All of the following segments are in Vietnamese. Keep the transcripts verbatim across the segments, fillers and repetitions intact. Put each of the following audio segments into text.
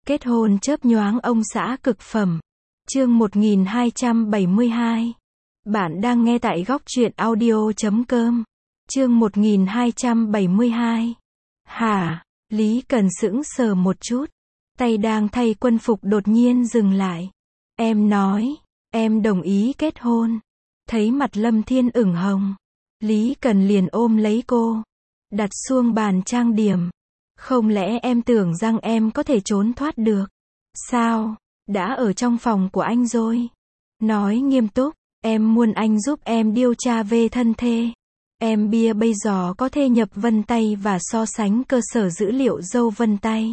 Kết hôn chớp nhoáng ông xã cực phẩm. Chương một nghìn hai trăm bảy mươi hai. Bạn đang nghe tại góc truyện audio chấm com. Chương một nghìn hai trăm bảy mươi hai. Hả? Lý Cần sững sờ một chút. Tay đang thay quân phục đột nhiên dừng lại. Em nói, em đồng ý kết hôn. Thấy mặt Lâm Thiên ửng hồng. Lý Cần liền ôm lấy cô. Đặt xuông bàn trang điểm. Không lẽ em tưởng rằng em có thể trốn thoát được? Sao? Đã ở trong phòng của anh rồi. Nói nghiêm túc, em muốn anh giúp em điều tra về thân thê. Em bia bây giờ có thể nhập vân tay và so sánh cơ sở dữ liệu dâu vân tay.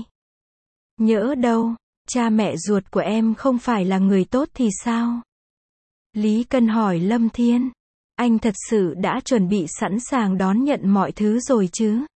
Nhỡ đâu, cha mẹ ruột của em không phải là người tốt thì sao? Lý Cần hỏi Lâm Thiên. Anh thật sự đã chuẩn bị sẵn sàng đón nhận mọi thứ rồi chứ?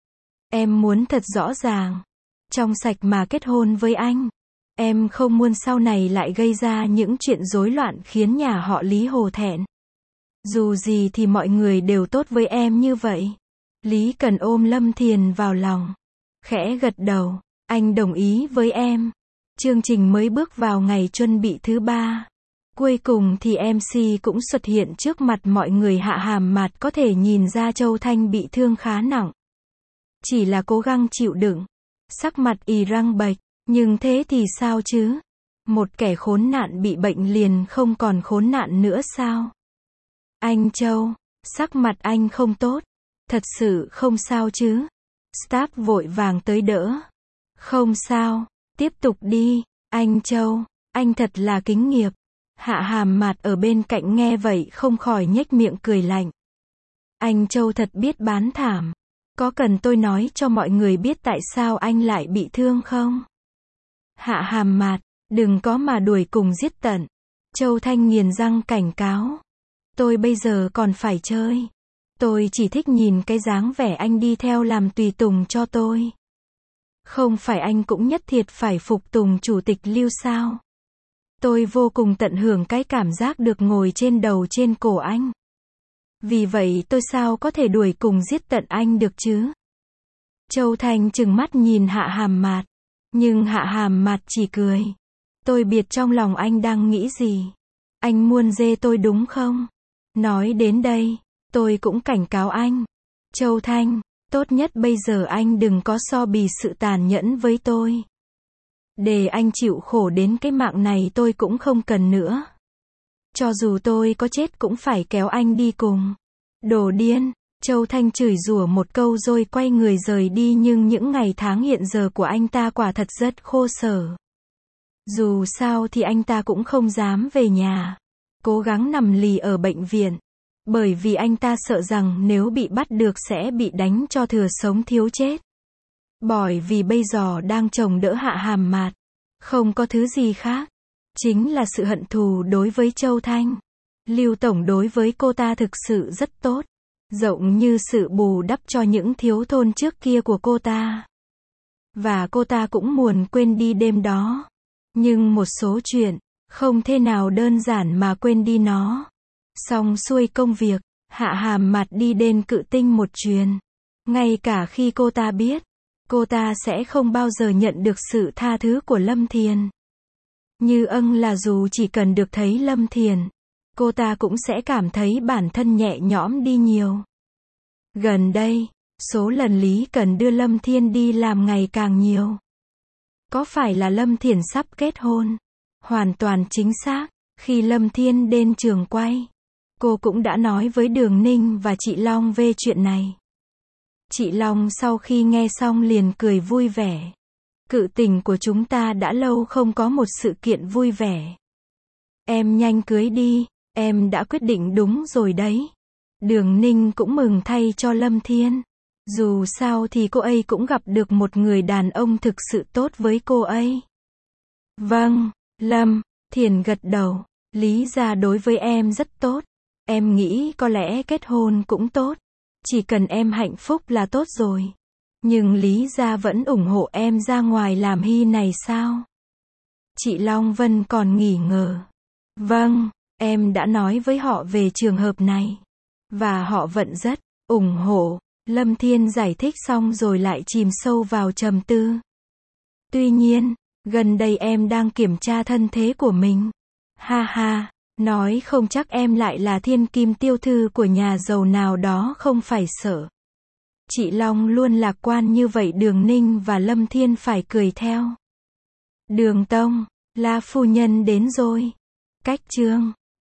Em muốn thật rõ ràng, trong sạch mà kết hôn với anh. Em không muốn sau này lại gây ra những chuyện rối loạn khiến nhà họ Lý hổ thẹn. Dù gì thì mọi người đều tốt với em như vậy. Lý Cần ôm Lâm Thiền vào lòng. Khẽ gật đầu, anh đồng ý với em. Chương trình mới bước vào ngày chuẩn bị thứ ba. Cuối cùng thì em xê cũng xuất hiện trước mặt mọi người. Hạ Hàm Mạt có thể nhìn ra Châu Thanh bị thương khá nặng. Chỉ là cố gắng chịu đựng. Sắc mặt ì răng bệch. Nhưng thế thì sao chứ? Một kẻ khốn nạn bị bệnh liền không còn khốn nạn nữa sao? Anh Châu, sắc mặt anh không tốt. Thật sự không sao chứ? Staff vội vàng tới đỡ. Không sao, tiếp tục đi. Anh Châu, anh thật là kính nghiệp. Hạ Hàm Mạt ở bên cạnh nghe vậy không khỏi nhếch miệng cười lạnh. Anh Châu thật biết bán thảm. Có cần tôi nói cho mọi người biết tại sao anh lại bị thương không? Hạ Hàm Mạt, đừng có mà đuổi cùng giết tận. Châu Thanh nghiền răng cảnh cáo. Tôi bây giờ còn phải chơi. Tôi chỉ thích nhìn cái dáng vẻ anh đi theo làm tùy tùng cho tôi. Không phải anh cũng nhất thiết phải phục tùng chủ tịch Lưu sao? Tôi vô cùng tận hưởng cái cảm giác được ngồi trên đầu trên cổ anh. Vì vậy tôi sao có thể đuổi cùng giết tận anh được chứ? Châu Thanh trừng mắt nhìn Hạ Hàm Mạt. Nhưng Hạ Hàm Mạt chỉ cười. Tôi biết trong lòng anh đang nghĩ gì. Anh muốn dê tôi đúng không? Nói đến đây, tôi cũng cảnh cáo anh. Châu Thanh, tốt nhất bây giờ anh đừng có so bì sự tàn nhẫn với tôi. Để anh chịu khổ đến cái mạng này tôi cũng không cần nữa. Cho dù tôi có chết cũng phải kéo anh đi cùng. Đồ điên. Châu Thanh chửi rủa một câu rồi quay người rời đi, nhưng những ngày tháng hiện giờ của anh ta quả thật rất khổ sở. Dù sao thì anh ta cũng không dám về nhà. Cố gắng nằm lì ở bệnh viện. Bởi vì anh ta sợ rằng nếu bị bắt được sẽ bị đánh cho thừa sống thiếu chết. Bởi vì bây giờ đang chồng đỡ Hạ Hàm Mạt. Không có thứ gì khác. Chính là sự hận thù đối với Châu Thanh. Lưu Tổng đối với cô ta thực sự rất tốt. Rộng như sự bù đắp cho những thiếu thốn trước kia của cô ta. Và cô ta cũng muốn quên đi đêm đó. Nhưng một số chuyện, không thể nào đơn giản mà quên đi nó. Xong xuôi công việc, Hạ Hàm Mạt đi đến Cự Tinh một chuyến. Ngay cả khi cô ta biết, cô ta sẽ không bao giờ nhận được sự tha thứ của Lâm Thiền. Như âng là dù chỉ cần được thấy Lâm Thiền, cô ta cũng sẽ cảm thấy bản thân nhẹ nhõm đi nhiều. Gần đây, số lần Lý Cần đưa Lâm Thiên đi làm ngày càng nhiều. Có phải là Lâm Thiền sắp kết hôn? Hoàn toàn chính xác. Khi Lâm Thiên đến trường quay, cô cũng đã nói với Đường Ninh và chị Long về chuyện này. Chị Long sau khi nghe xong liền cười vui vẻ. Cự Tình của chúng ta đã lâu không có một sự kiện vui vẻ. Em nhanh cưới đi, em đã quyết định đúng rồi đấy. Đường Ninh cũng mừng thay cho Lâm Thiên. Dù sao thì cô ấy cũng gặp được một người đàn ông thực sự tốt với cô ấy. Vâng, Lâm Thiền gật đầu. Lý gia đối với em rất tốt. Em nghĩ có lẽ kết hôn cũng tốt. Chỉ cần em hạnh phúc là tốt rồi. Nhưng Lý gia vẫn ủng hộ em ra ngoài làm hy này sao? Chị Long Vân còn nghi ngờ. Vâng, em đã nói với họ về trường hợp này. Và họ vẫn rất ủng hộ. Lâm Thiên giải thích xong rồi lại chìm sâu vào trầm tư. Tuy nhiên, Gần đây em đang kiểm tra thân thế của mình. Ha ha, nói không chắc em lại là thiên kim tiêu thư của nhà giàu nào đó không phải sợ. Chị Long luôn lạc quan như vậy Đường Ninh và Lâm Thiên phải cười theo. Đường Tông, La phu nhân đến rồi. Cách chương